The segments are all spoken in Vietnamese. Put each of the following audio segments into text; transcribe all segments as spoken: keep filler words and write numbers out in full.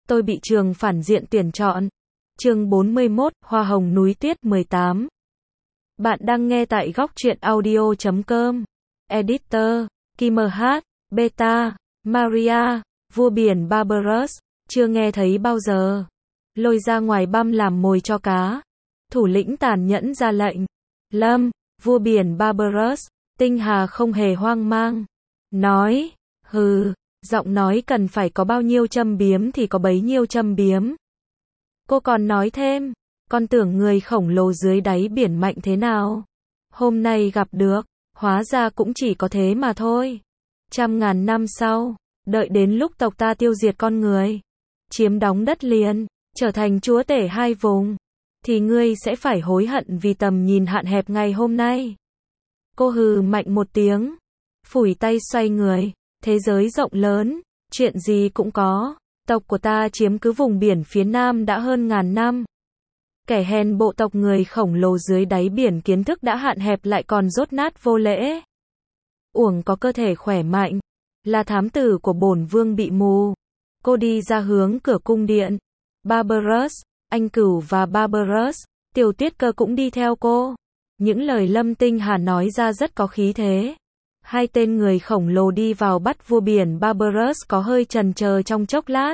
Tôi bị trường phản diện tuyển chọn. Chương bốn mươi mốt, Hoa hồng núi tuyết mười tám. Bạn đang nghe tại góc truyện audio chấm com. Editor, Kim H, Beta, Maria, vua biển Barbaros, chưa nghe thấy bao giờ. Lôi ra ngoài băm làm mồi cho cá. Thủ lĩnh tàn nhẫn ra lệnh. Lâm, vua biển Barbaros, Tinh Hà không hề hoang mang. Nói, hừ, giọng nói cần phải có bao nhiêu châm biếm thì có bấy nhiêu châm biếm. Cô còn nói thêm, con tưởng người khổng lồ dưới đáy biển mạnh thế nào. Hôm nay gặp được, hóa ra cũng chỉ có thế mà thôi. Trăm ngàn năm sau, đợi đến lúc tộc ta tiêu diệt con người, chiếm đóng đất liền, trở thành chúa tể hai vùng, thì ngươi sẽ phải hối hận vì tầm nhìn hạn hẹp ngày hôm nay. Cô hừ mạnh một tiếng, phủi tay xoay người, thế giới rộng lớn, chuyện gì cũng có. Tộc của ta chiếm cứ vùng biển phía nam đã hơn ngàn năm. Kẻ hèn bộ tộc người khổng lồ dưới đáy biển kiến thức đã hạn hẹp lại còn dốt nát vô lễ. Uổng có cơ thể khỏe mạnh, là thám tử của bổn vương bị mù. Cô đi ra hướng cửa cung điện. Barbaros, anh Cửu và Barbaros, Tiểu Tuyết Cơ cũng đi theo cô. Những lời Lâm Tinh Hà nói ra rất có khí thế. Hai tên người khổng lồ đi vào bắt vua biển Barbaros có hơi chần chờ trong chốc lát.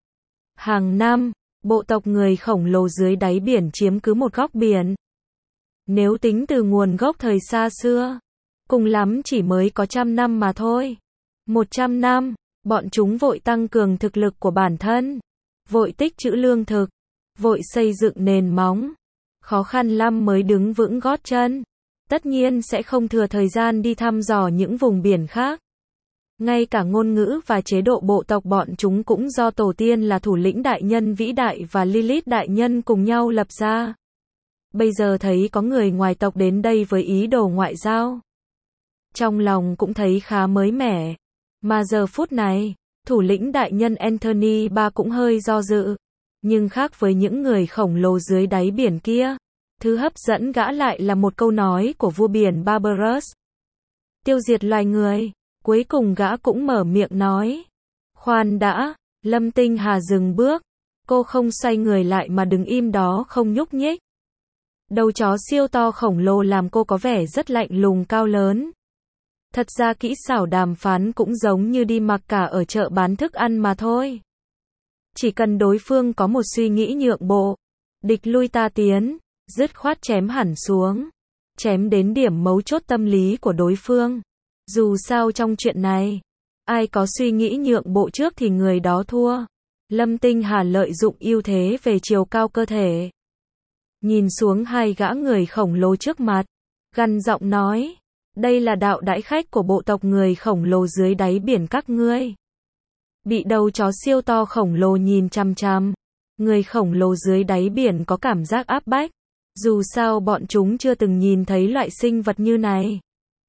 Hàng năm, bộ tộc người khổng lồ dưới đáy biển chiếm cứ một góc biển. Nếu tính từ nguồn gốc thời xa xưa, cùng lắm chỉ mới có trăm năm mà thôi. Một trăm năm, bọn chúng vội tăng cường thực lực của bản thân, vội tích trữ lương thực, vội xây dựng nền móng. Khó khăn lắm mới đứng vững gót chân. Tất nhiên sẽ không thừa thời gian đi thăm dò những vùng biển khác. Ngay cả ngôn ngữ và chế độ bộ tộc bọn chúng cũng do tổ tiên là thủ lĩnh đại nhân vĩ đại và Lilith đại nhân cùng nhau lập ra. Bây giờ thấy có người ngoài tộc đến đây với ý đồ ngoại giao, trong lòng cũng thấy khá mới mẻ. Mà giờ phút này, thủ lĩnh đại nhân Anthony ba cũng hơi do dự. Nhưng khác với những người khổng lồ dưới đáy biển kia, thứ hấp dẫn gã lại là một câu nói của vua biển Barbaros. Tiêu diệt loài người. Cuối cùng gã cũng mở miệng nói. Khoan đã, Lâm Tinh Hà dừng bước. Cô không xoay người lại mà đứng im đó không nhúc nhích. Đầu chó siêu to khổng lồ làm cô có vẻ rất lạnh lùng cao lớn. Thật ra kỹ xảo đàm phán cũng giống như đi mặc cả ở chợ bán thức ăn mà thôi. Chỉ cần đối phương có một suy nghĩ nhượng bộ, địch lui ta tiến, dứt khoát chém hẳn xuống, chém đến điểm mấu chốt tâm lý của đối phương. Dù sao trong chuyện này, ai có suy nghĩ nhượng bộ trước thì người đó thua. Lâm Tinh Hà lợi dụng ưu thế về chiều cao cơ thể, nhìn xuống hai gã người khổng lồ trước mặt, gằn giọng nói, đây là đạo đãi khách của bộ tộc người khổng lồ dưới đáy biển các ngươi. Bị đầu chó siêu to khổng lồ nhìn chằm chằm, người khổng lồ dưới đáy biển có cảm giác áp bách. Dù sao bọn chúng chưa từng nhìn thấy loại sinh vật như này.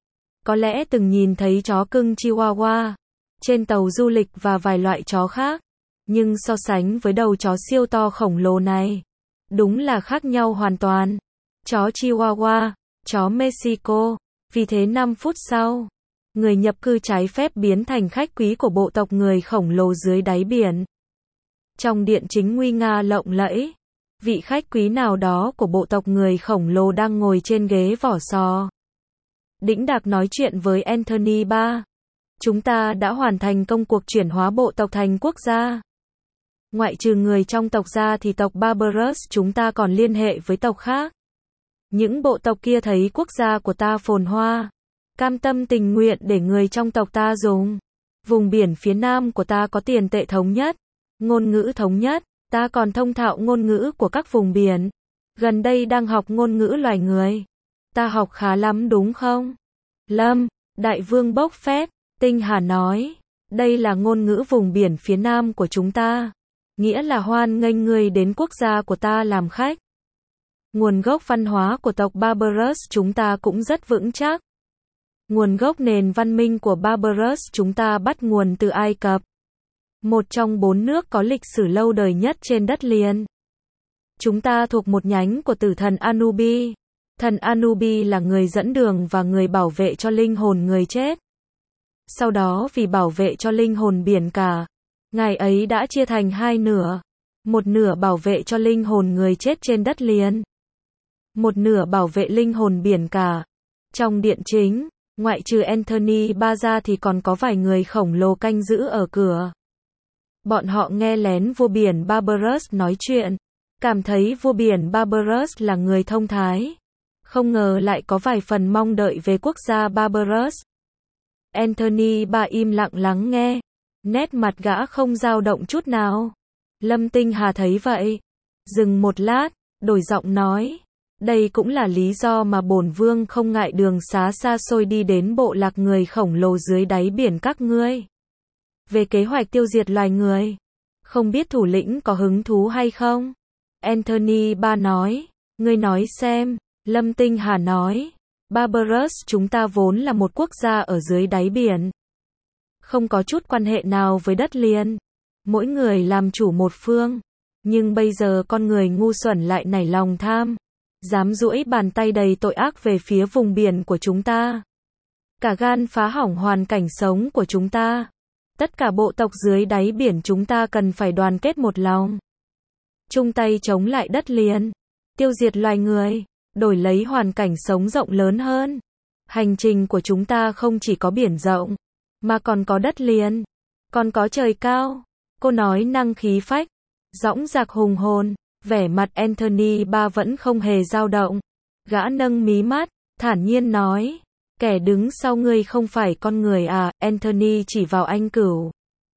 Có lẽ từng nhìn thấy chó cưng Chihuahua trên tàu du lịch và vài loại chó khác, nhưng so sánh với đầu chó siêu to khổng lồ này, đúng là khác nhau hoàn toàn. Chó Chihuahua, chó Mexico. Vì thế năm phút sau, người nhập cư trái phép biến thành khách quý của bộ tộc người khổng lồ dưới đáy biển. Trong điện chính nguy nga lộng lẫy, vị khách quý nào đó của bộ tộc người khổng lồ đang ngồi trên ghế vỏ sò. Đĩnh đạc nói chuyện với Anthony ba. Chúng ta đã hoàn thành công cuộc chuyển hóa bộ tộc thành quốc gia. Ngoại trừ người trong tộc ra thì tộc Barbaros chúng ta còn liên hệ với tộc khác. Những bộ tộc kia thấy quốc gia của ta phồn hoa, cam tâm tình nguyện để người trong tộc ta dùng. Vùng biển phía nam của ta có tiền tệ thống nhất, ngôn ngữ thống nhất. Ta còn thông thạo ngôn ngữ của các vùng biển. Gần đây đang học ngôn ngữ loài người. Ta học khá lắm đúng không? Lâm, đại vương bốc phét, Tinh Hà nói. Đây là ngôn ngữ vùng biển phía nam của chúng ta. Nghĩa là hoan nghênh người đến quốc gia của ta làm khách. Nguồn gốc văn hóa của tộc Barbaros chúng ta cũng rất vững chắc. Nguồn gốc nền văn minh của Barbaros chúng ta bắt nguồn từ Ai Cập. Một trong bốn nước có lịch sử lâu đời nhất trên đất liền. Chúng ta thuộc một nhánh của tử thần Anubi. Thần Anubi là người dẫn đường và người bảo vệ cho linh hồn người chết. Sau đó vì bảo vệ cho linh hồn biển cả, Ngài ấy đã chia thành hai nửa. Một nửa bảo vệ cho linh hồn người chết trên đất liền. Một nửa bảo vệ linh hồn biển cả. Trong điện chính, ngoại trừ Anthony ba ra thì còn có vài người khổng lồ canh giữ ở cửa. Bọn họ nghe lén vua biển Barbarus nói chuyện. Cảm thấy vua biển Barbarus là người thông thái. Không ngờ lại có vài phần mong đợi về quốc gia Barbarus. Anthony ba im lặng lắng nghe. Nét mặt gã không dao động chút nào. Lâm Tinh Hà thấy vậy. Dừng một lát, đổi giọng nói. Đây cũng là lý do mà bổn vương không ngại đường xá xa xôi đi đến bộ lạc người khổng lồ dưới đáy biển các ngươi. Về kế hoạch tiêu diệt loài người. Không biết thủ lĩnh có hứng thú hay không? Anthony ba nói. Ngươi nói xem. Lâm Tinh Hà nói. Barbarus chúng ta vốn là một quốc gia ở dưới đáy biển. Không có chút quan hệ nào với đất liền. Mỗi người làm chủ một phương. Nhưng bây giờ con người ngu xuẩn lại nảy lòng tham. Dám duỗi bàn tay đầy tội ác về phía vùng biển của chúng ta. Cả gan phá hỏng hoàn cảnh sống của chúng ta. Tất cả bộ tộc dưới đáy biển chúng ta cần phải đoàn kết một lòng. Chung tay chống lại đất liền. Tiêu diệt loài người. Đổi lấy hoàn cảnh sống rộng lớn hơn. Hành trình của chúng ta không chỉ có biển rộng. Mà còn có đất liền. Còn có trời cao. Cô nói năng khí phách. Dõng dạc hùng hồn. Vẻ mặt Anthony ba vẫn không hề dao động. Gã nâng mí mắt. Thản nhiên nói. Kẻ đứng sau ngươi không phải con người à? Anthony chỉ vào anh Cửu.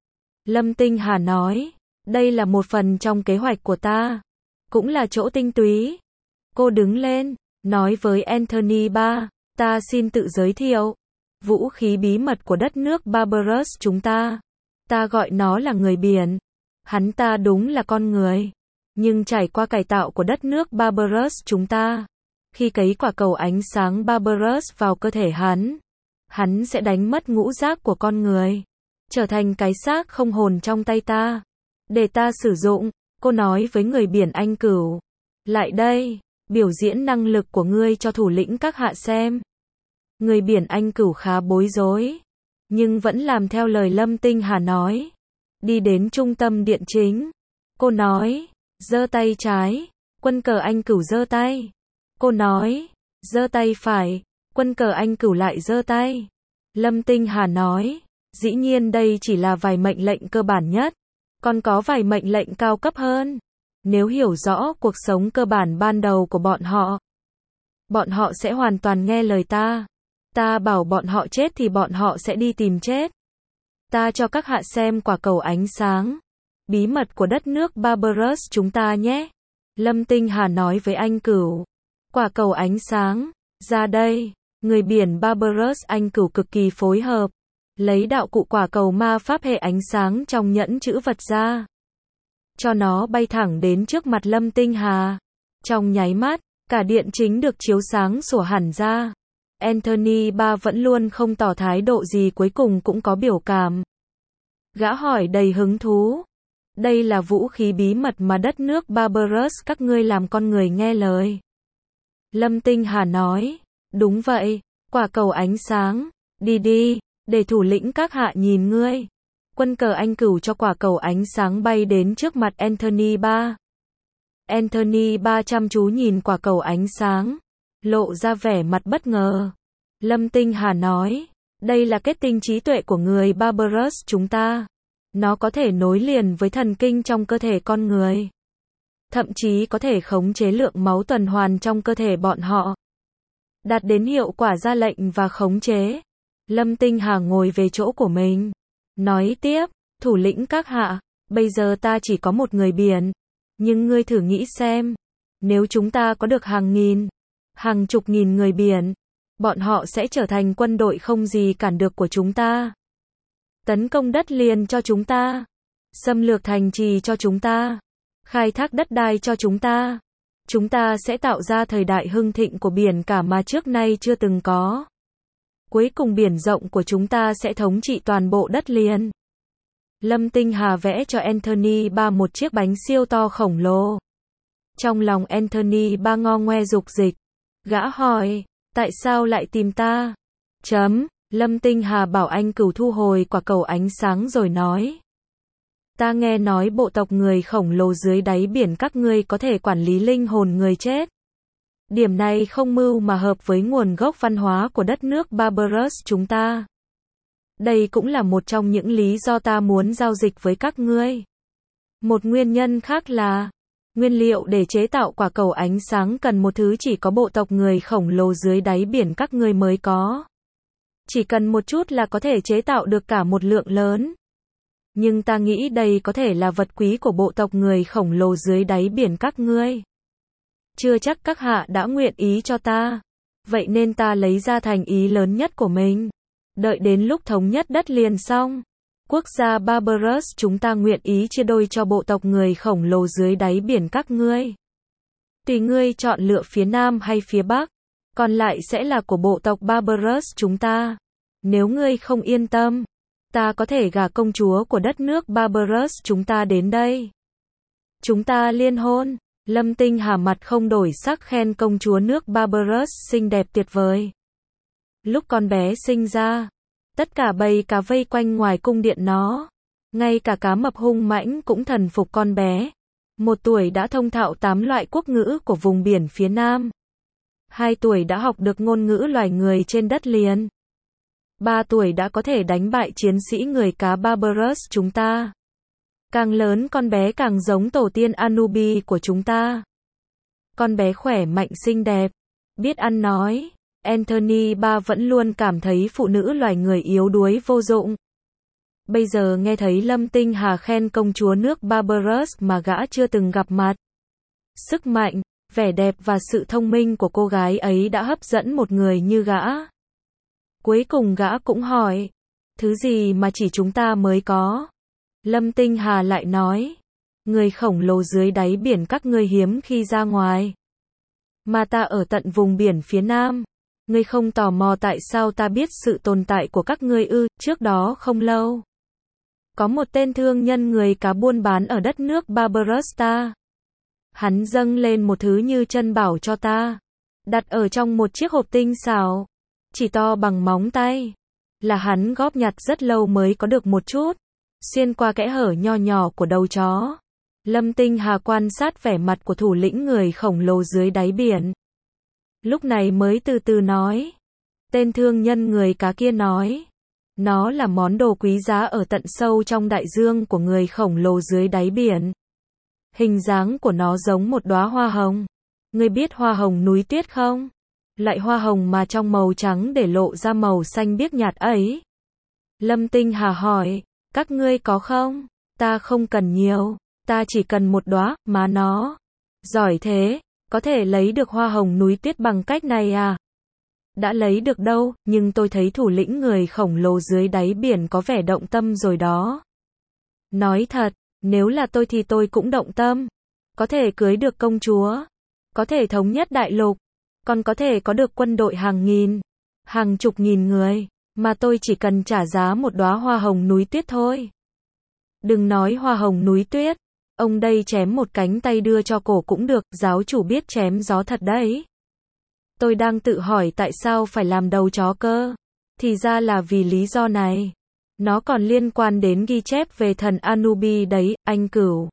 Lâm Tinh Hà nói. Đây là một phần trong kế hoạch của ta. Cũng là chỗ tinh túy. Cô đứng lên. Nói với Anthony ba. Ta xin tự giới thiệu. Vũ khí bí mật của đất nước Barbarus chúng ta. Ta gọi nó là người biển. Hắn ta đúng là con người. Nhưng trải qua cải tạo của đất nước Barbarus chúng ta. Khi cấy quả cầu ánh sáng Barbarus vào cơ thể hắn. Hắn sẽ đánh mất ngũ giác của con người. Trở thành cái xác không hồn trong tay ta. Để ta sử dụng. Cô nói với người biển Anh Cửu. Lại đây. Biểu diễn năng lực của ngươi cho thủ lĩnh các hạ xem. Người biển Anh Cửu khá bối rối. Nhưng vẫn làm theo lời Lâm Tinh Hà nói. Đi đến trung tâm điện chính. Cô nói. Giơ tay trái. Quân cờ Anh Cửu giơ tay. Cô nói. Giơ tay phải. Quân cờ Anh Cửu lại giơ tay. Lâm Tinh Hà nói. Dĩ nhiên đây chỉ là vài mệnh lệnh cơ bản nhất. Còn có vài mệnh lệnh cao cấp hơn. Nếu hiểu rõ cuộc sống cơ bản ban đầu của bọn họ. Bọn họ sẽ hoàn toàn nghe lời ta. Ta bảo bọn họ chết thì bọn họ sẽ đi tìm chết. Ta cho các hạ xem quả cầu ánh sáng. Bí mật của đất nước Barbarus chúng ta nhé. Lâm Tinh Hà nói với anh Cửu. Quả cầu ánh sáng. Ra đây. Người biển Barbarus anh Cửu cực kỳ phối hợp. Lấy đạo cụ quả cầu ma pháp hệ ánh sáng trong nhẫn chữ vật ra. Cho nó bay thẳng đến trước mặt Lâm Tinh Hà. Trong nháy mắt, cả điện chính được chiếu sáng sủa hẳn ra. Anthony ba vẫn luôn không tỏ thái độ gì, cuối cùng cũng có biểu cảm. Gã hỏi đầy hứng thú. Đây là vũ khí bí mật mà đất nước Barbarus các ngươi làm con người nghe lời. Lâm Tinh Hà nói. Đúng vậy, quả cầu ánh sáng. Đi đi, để thủ lĩnh các hạ nhìn ngươi. Quân cờ Anh Cửu cho quả cầu ánh sáng bay đến trước mặt Anthony ba. Anthony ba chăm chú nhìn quả cầu ánh sáng. Lộ ra vẻ mặt bất ngờ. Lâm Tinh Hà nói. Đây là kết tinh trí tuệ của người Barbarus chúng ta. Nó có thể nối liền với thần kinh trong cơ thể con người. Thậm chí có thể khống chế lượng máu tuần hoàn trong cơ thể bọn họ. Đạt đến hiệu quả ra lệnh và khống chế. Lâm Tinh Hà ngồi về chỗ của mình. Nói tiếp, thủ lĩnh các hạ, bây giờ ta chỉ có một người biển. Nhưng ngươi thử nghĩ xem. Nếu chúng ta có được hàng nghìn, hàng chục nghìn người biển. Bọn họ sẽ trở thành quân đội không gì cản được của chúng ta. Tấn công đất liền cho chúng ta. Xâm lược thành trì cho chúng ta. Khai thác đất đai cho chúng ta. Chúng ta sẽ tạo ra thời đại hưng thịnh của biển cả mà trước nay chưa từng có. Cuối cùng biển rộng của chúng ta sẽ thống trị toàn bộ đất liền. Lâm Tinh Hà vẽ cho Anthony ba một chiếc bánh siêu to khổng lồ. Trong lòng Anthony ba ngo ngoe dục dịch. Gã hỏi, tại sao lại tìm ta? Chấm, Lâm Tinh Hà bảo anh Cửu thu hồi quả cầu ánh sáng rồi nói. Ta nghe nói bộ tộc người khổng lồ dưới đáy biển các ngươi có thể quản lý linh hồn người chết. Điểm này không mưu mà hợp với nguồn gốc văn hóa của đất nước Barbaros chúng ta. Đây cũng là một trong những lý do ta muốn giao dịch với các ngươi. Một nguyên nhân khác là, nguyên liệu để chế tạo quả cầu ánh sáng cần một thứ chỉ có bộ tộc người khổng lồ dưới đáy biển các ngươi mới có. Chỉ cần một chút là có thể chế tạo được cả một lượng lớn. Nhưng ta nghĩ đây có thể là vật quý của bộ tộc người khổng lồ dưới đáy biển các ngươi. Chưa chắc các hạ đã nguyện ý cho ta. Vậy nên ta lấy ra thành ý lớn nhất của mình. Đợi đến lúc thống nhất đất liền xong, quốc gia Barbaros chúng ta nguyện ý chia đôi cho bộ tộc người khổng lồ dưới đáy biển các ngươi. Tùy ngươi chọn lựa phía Nam hay phía Bắc, còn lại sẽ là của bộ tộc Barbaros chúng ta. Nếu ngươi không yên tâm, ta có thể gả công chúa của đất nước Barbaros chúng ta đến đây. Chúng ta liên hôn. Lâm Tinh Hà mặt không đổi sắc khen công chúa nước Barbaros xinh đẹp tuyệt vời. Lúc con bé sinh ra, tất cả bầy cá vây quanh ngoài cung điện nó. Ngay cả cá mập hung mãnh cũng thần phục con bé. Một tuổi đã thông thạo tám loại quốc ngữ của vùng biển phía Nam. Hai tuổi đã học được ngôn ngữ loài người trên đất liền. Ba tuổi đã có thể đánh bại chiến sĩ người cá Barbaros chúng ta. Càng lớn con bé càng giống tổ tiên Anubi của chúng ta. Con bé khỏe mạnh xinh đẹp, biết ăn nói. Anthony ba vẫn luôn cảm thấy phụ nữ loài người yếu đuối vô dụng. Bây giờ nghe thấy Lâm Tinh Hà khen công chúa nước Barbaros mà gã chưa từng gặp mặt. Sức mạnh, vẻ đẹp và sự thông minh của cô gái ấy đã hấp dẫn một người như gã. Cuối cùng gã cũng hỏi, thứ gì mà chỉ chúng ta mới có? Lâm Tinh Hà lại nói, người khổng lồ dưới đáy biển các ngươi hiếm khi ra ngoài. Mà ta ở tận vùng biển phía Nam. Ngươi không tò mò tại sao ta biết sự tồn tại của các ngươi ư? Trước đó không lâu, có một tên thương nhân người cá buôn bán ở đất nước Barbaros ta. Hắn dâng lên một thứ như chân bảo cho ta. Đặt ở trong một chiếc hộp tinh xảo, chỉ to bằng móng tay. Là hắn góp nhặt rất lâu mới có được một chút. Xuyên qua kẽ hở nho nhỏ của đầu chó. Lâm Tinh Hà quan sát vẻ mặt của thủ lĩnh người khổng lồ dưới đáy biển. Lúc này mới từ từ nói. Tên thương nhân người cá kia nói. Nó là món đồ quý giá ở tận sâu trong đại dương của người khổng lồ dưới đáy biển. Hình dáng của nó giống một đóa hoa hồng. Ngươi biết hoa hồng núi tuyết không? Loại hoa hồng mà trong màu trắng để lộ ra màu xanh biếc nhạt ấy. Lâm Tinh Hà hỏi. Các ngươi có không? Ta không cần nhiều. Ta chỉ cần một đóa, mà nó. Giỏi thế, có thể lấy được hoa hồng núi tuyết bằng cách này à? Đã lấy được đâu, nhưng tôi thấy thủ lĩnh người khổng lồ dưới đáy biển có vẻ động tâm rồi đó. Nói thật, nếu là tôi thì tôi cũng động tâm. Có thể cưới được công chúa. Có thể thống nhất đại lục. Còn có thể có được quân đội hàng nghìn, hàng chục nghìn người. Mà tôi chỉ cần trả giá một đóa hoa hồng núi tuyết thôi. Đừng nói hoa hồng núi tuyết. Ông đây chém một cánh tay đưa cho cổ cũng được, giáo chủ biết chém gió thật đấy. Tôi đang tự hỏi tại sao phải làm đầu chó cơ. Thì ra là vì lý do này. Nó còn liên quan đến ghi chép về thần Anubi đấy, anh Cửu.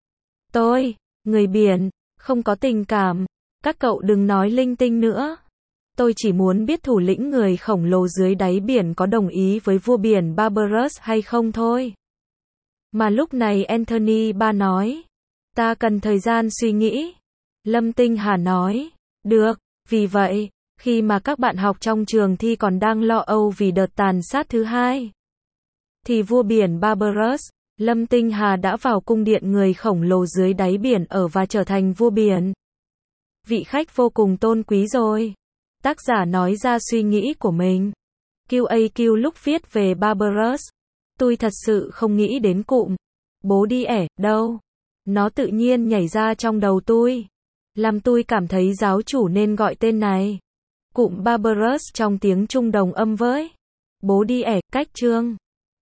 Tôi, người biển, không có tình cảm. Các cậu đừng nói linh tinh nữa. Tôi chỉ muốn biết thủ lĩnh người khổng lồ dưới đáy biển có đồng ý với vua biển Barbaros hay không thôi. Mà lúc này Anthony ba nói. Ta cần thời gian suy nghĩ. Lâm Tinh Hà nói. Được, vì vậy, khi mà các bạn học trong trường thi còn đang lo âu vì đợt tàn sát thứ hai, thì vua biển Barbaros, Lâm Tinh Hà đã vào cung điện người khổng lồ dưới đáy biển ở và trở thành vua biển. Vị khách vô cùng tôn quý rồi. Tác giả nói ra suy nghĩ của mình. quy a quy lúc viết về Barbaros, tôi thật sự không nghĩ đến cụm bố đi ẻ đâu. Nó tự nhiên nhảy ra trong đầu tôi. Làm tôi cảm thấy giáo chủ nên gọi tên này. Cụm Barbaros trong tiếng Trung đồng âm với bố đi ẻ, cách chương.